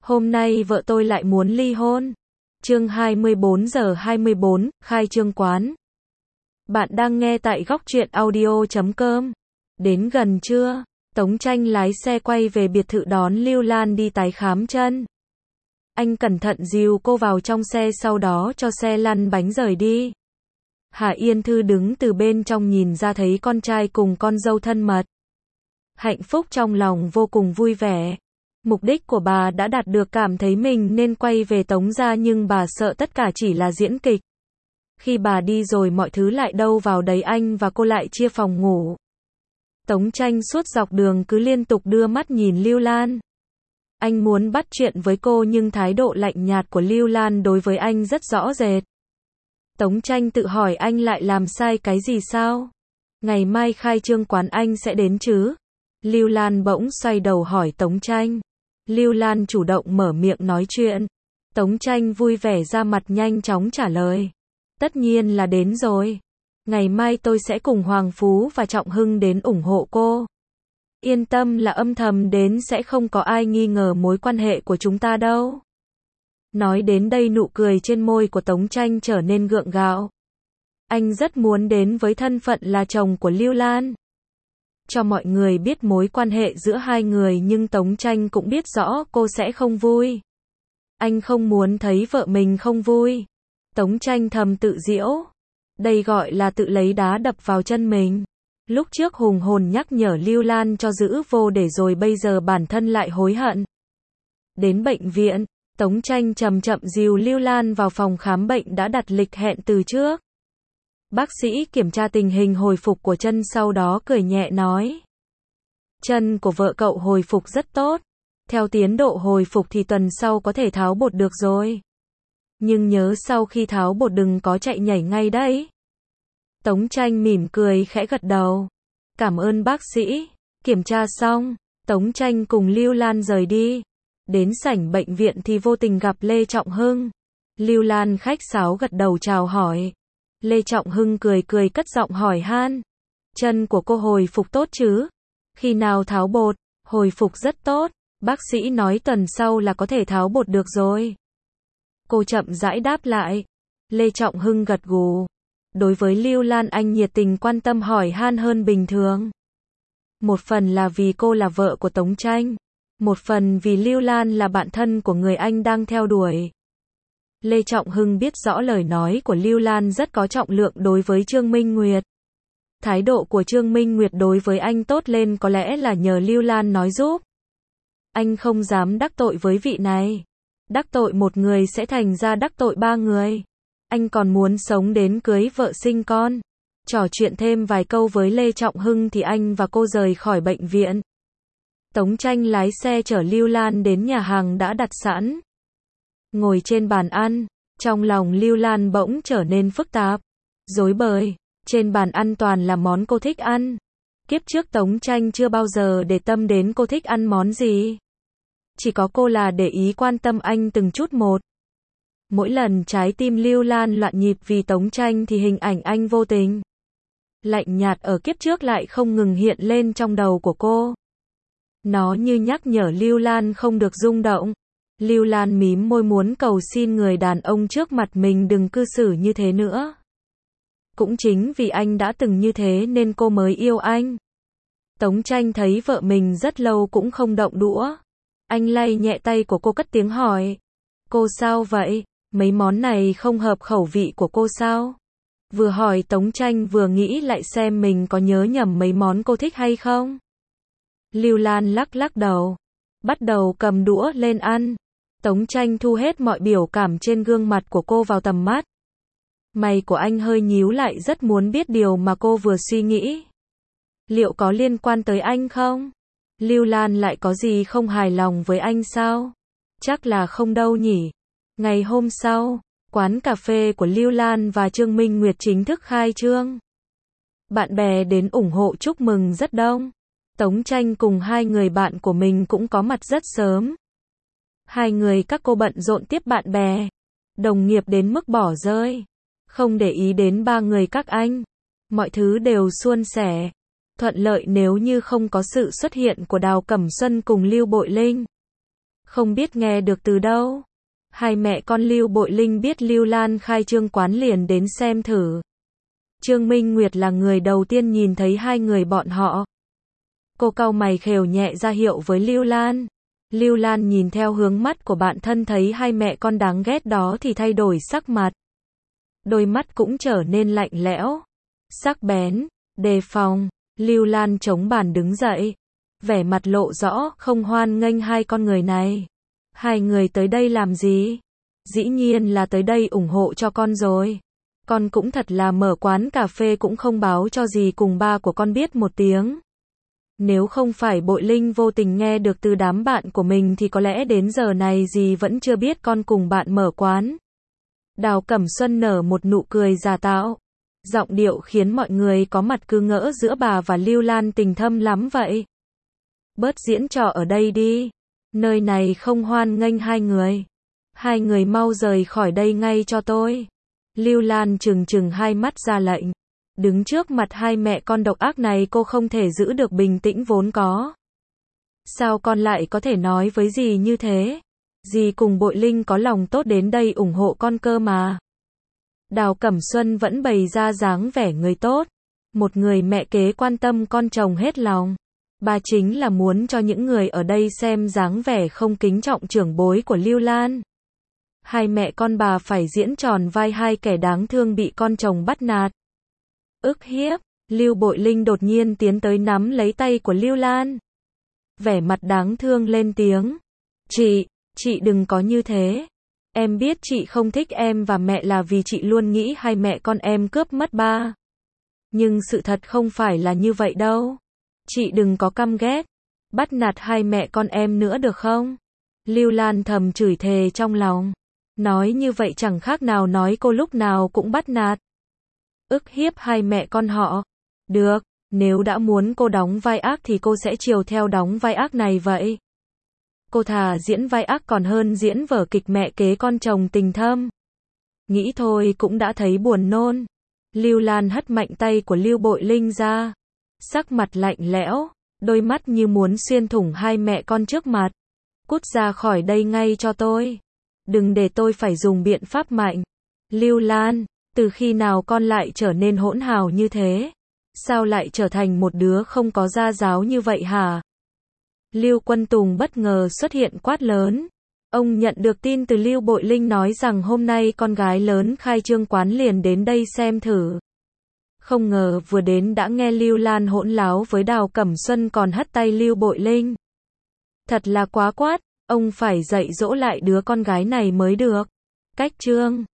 Hôm nay vợ tôi lại muốn ly hôn. Chương 24:24, khai trương quán. Bạn đang nghe tại góc truyện audio.com. Đến gần trưa, Tống Tranh lái xe quay về biệt thự đón Lưu Lan đi tái khám chân. Anh cẩn thận dìu cô vào trong xe, sau đó cho xe lăn bánh rời đi. Hà Yên Thư đứng từ bên trong nhìn ra thấy con trai cùng con dâu thân mật. Hạnh phúc trong lòng vô cùng vui vẻ. Mục đích của bà đã đạt được, cảm thấy mình nên quay về Tống gia, nhưng bà sợ tất cả chỉ là diễn kịch. Khi bà đi rồi mọi thứ lại đâu vào đấy, anh và cô lại chia phòng ngủ. Tống Tranh suốt dọc đường cứ liên tục đưa mắt nhìn Lưu Lan. Anh muốn bắt chuyện với cô nhưng thái độ lạnh nhạt của Lưu Lan đối với anh rất rõ rệt. Tống Tranh tự hỏi anh lại làm sai cái gì sao? Ngày mai khai trương quán anh sẽ đến chứ? Lưu Lan bỗng xoay đầu hỏi Tống Tranh. Lưu Lan chủ động mở miệng nói chuyện. Tống Tranh vui vẻ ra mặt nhanh chóng trả lời. Tất nhiên là đến rồi. Ngày mai tôi sẽ cùng Hoàng Phú và Trọng Hưng đến ủng hộ cô. Yên tâm là âm thầm đến, sẽ không có ai nghi ngờ mối quan hệ của chúng ta đâu. Nói đến đây nụ cười trên môi của Tống Tranh trở nên gượng gạo. Anh rất muốn đến với thân phận là chồng của Lưu Lan. Cho mọi người biết mối quan hệ giữa hai người, nhưng Tống Tranh cũng biết rõ cô sẽ không vui. Anh không muốn thấy vợ mình không vui. Tống Tranh thầm tự giễu. Đây gọi là tự lấy đá đập vào chân mình. Lúc trước hùng hồn nhắc nhở Lưu Lan cho giữ vô để rồi bây giờ bản thân lại hối hận. Đến bệnh viện, Tống Tranh chậm chậm dìu Lưu Lan vào phòng khám bệnh đã đặt lịch hẹn từ trước. Bác sĩ kiểm tra tình hình hồi phục của chân, sau đó cười nhẹ nói. Chân của vợ cậu hồi phục rất tốt. Theo tiến độ hồi phục thì tuần sau có thể tháo bột được rồi. Nhưng nhớ sau khi tháo bột đừng có chạy nhảy ngay đấy. Tống Tranh mỉm cười khẽ gật đầu. Cảm ơn bác sĩ. Kiểm tra xong, Tống Tranh cùng Lưu Lan rời đi. Đến sảnh bệnh viện thì vô tình gặp Lê Trọng Hưng. Lưu Lan khách sáo gật đầu chào hỏi. Lê Trọng Hưng cười cười cất giọng hỏi han. Chân của cô hồi phục tốt chứ? Khi nào tháo bột? Hồi phục rất tốt. Bác sĩ nói tuần sau là có thể tháo bột được rồi. Cô chậm rãi đáp lại. Lê Trọng Hưng gật gù. Đối với Lưu Lan anh nhiệt tình quan tâm hỏi han hơn bình thường. Một phần là vì cô là vợ của Tống Tranh. Một phần vì Lưu Lan là bạn thân của người anh đang theo đuổi. Lê Trọng Hưng biết rõ lời nói của Lưu Lan rất có trọng lượng đối với Trương Minh Nguyệt. Thái độ của Trương Minh Nguyệt đối với anh tốt lên có lẽ là nhờ Lưu Lan nói giúp. Anh không dám đắc tội với vị này. Đắc tội một người sẽ thành ra đắc tội ba người. Anh còn muốn sống đến cưới vợ sinh con. Trò chuyện thêm vài câu với Lê Trọng Hưng thì anh và cô rời khỏi bệnh viện. Tống Tranh lái xe chở Lưu Lan đến nhà hàng đã đặt sẵn. Ngồi trên bàn ăn, trong lòng Lưu Lan bỗng trở nên phức tạp, rối bời. Trên bàn ăn toàn là món cô thích ăn. Kiếp trước Tống Tranh chưa bao giờ để tâm đến cô thích ăn món gì. Chỉ có cô là để ý quan tâm anh từng chút một. Mỗi lần trái tim Lưu Lan loạn nhịp vì Tống Tranh thì hình ảnh anh vô tình, lạnh nhạt ở kiếp trước lại không ngừng hiện lên trong đầu của cô. Nó như nhắc nhở Lưu Lan không được rung động. Lưu Lan mím môi muốn cầu xin người đàn ông trước mặt mình đừng cư xử như thế nữa. Cũng chính vì anh đã từng như thế nên cô mới yêu anh. Tống Tranh thấy vợ mình rất lâu cũng không động đũa. Anh lay nhẹ tay của cô cất tiếng hỏi. Cô sao vậy? Mấy món này không hợp khẩu vị của cô sao? Vừa hỏi Tống Tranh vừa nghĩ lại xem mình có nhớ nhầm mấy món cô thích hay không. Lưu Lan lắc lắc đầu. Bắt đầu cầm đũa lên ăn. Tống Tranh thu hết mọi biểu cảm trên gương mặt của cô vào tầm mắt. Mày của anh hơi nhíu lại, rất muốn biết điều mà cô vừa suy nghĩ. Liệu có liên quan tới anh không? Lưu Lan lại có gì không hài lòng với anh sao? Chắc là không đâu nhỉ. Ngày hôm sau, quán cà phê của Lưu Lan và Trương Minh Nguyệt chính thức khai trương. Bạn bè đến ủng hộ chúc mừng rất đông. Tống Tranh cùng hai người bạn của mình cũng có mặt rất sớm. Hai người các cô bận rộn tiếp bạn bè, đồng nghiệp đến mức bỏ rơi. Không để ý đến ba người các anh. Mọi thứ đều suôn sẻ, thuận lợi nếu như không có sự xuất hiện của Đào Cẩm Xuân cùng Lưu Bội Linh. Không biết nghe được từ đâu. Hai mẹ con Lưu Bội Linh biết Lưu Lan khai trương quán liền đến xem thử. Trương Minh Nguyệt là người đầu tiên nhìn thấy hai người bọn họ. Cô cau mày khều nhẹ ra hiệu với Lưu Lan. Lưu Lan nhìn theo hướng mắt của bạn thân thấy hai mẹ con đáng ghét đó thì thay đổi sắc mặt. Đôi mắt cũng trở nên lạnh lẽo, sắc bén, đề phòng. Lưu Lan chống bàn đứng dậy, vẻ mặt lộ rõ không hoan nghênh hai con người này. Hai người tới đây làm gì? Dĩ nhiên là tới đây ủng hộ cho con rồi. Con cũng thật là mở quán cà phê cũng không báo cho gì cùng ba của con biết một tiếng. Nếu không phải Bội Linh vô tình nghe được từ đám bạn của mình thì có lẽ đến giờ này dì vẫn chưa biết con cùng bạn mở quán. Đào Cẩm Xuân nở một nụ cười giả tạo. Giọng điệu khiến mọi người có mặt cứ ngỡ giữa bà và Lưu Lan tình thâm lắm vậy. Bớt diễn trò ở đây đi. Nơi này không hoan nghênh hai người. Hai người mau rời khỏi đây ngay cho tôi. Lưu Lan trừng trừng hai mắt ra lệnh. Đứng trước mặt hai mẹ con độc ác này cô không thể giữ được bình tĩnh vốn có. Sao con lại có thể nói với dì như thế? Dì cùng Bội Linh có lòng tốt đến đây ủng hộ con cơ mà. Đào Cẩm Xuân vẫn bày ra dáng vẻ người tốt. Một người mẹ kế quan tâm con chồng hết lòng. Bà chính là muốn cho những người ở đây xem dáng vẻ không kính trọng trưởng bối của Lưu Lan. Hai mẹ con bà phải diễn tròn vai hai kẻ đáng thương bị con chồng bắt nạt. Ức hiếp, Lưu Bội Linh đột nhiên tiến tới nắm lấy tay của Lưu Lan. Vẻ mặt đáng thương lên tiếng. Chị đừng có như thế. Em biết chị không thích em và mẹ là vì chị luôn nghĩ hai mẹ con em cướp mất ba. Nhưng sự thật không phải là như vậy đâu. Chị đừng có căm ghét, bắt nạt hai mẹ con em nữa được không? Lưu Lan thầm chửi thề trong lòng. Nói như vậy chẳng khác nào nói cô lúc nào cũng bắt nạt. Ức hiếp hai mẹ con họ. Được, nếu đã muốn cô đóng vai ác thì cô sẽ chiều theo đóng vai ác này vậy. Cô thà diễn vai ác còn hơn diễn vở kịch mẹ kế con chồng tình thâm. Nghĩ thôi cũng đã thấy buồn nôn. Lưu Lan hất mạnh tay của Lưu Bội Linh ra. Sắc mặt lạnh lẽo, đôi mắt như muốn xuyên thủng hai mẹ con trước mặt. Cút ra khỏi đây ngay cho tôi. Đừng để tôi phải dùng biện pháp mạnh. Lưu Lan, từ khi nào con lại trở nên hỗn hào như thế? Sao lại trở thành một đứa không có gia giáo như vậy hả? Lưu Quân Tùng bất ngờ xuất hiện quát lớn. Ông nhận được tin từ Lưu Bội Linh nói rằng hôm nay con gái lớn khai trương quán liền đến đây xem thử. Không ngờ vừa đến đã nghe Lưu Lan hỗn láo với Đào Cẩm Xuân còn hất tay Lưu Bội Linh. Thật là quá quát, ông phải dạy dỗ lại đứa con gái này mới được. Cách chương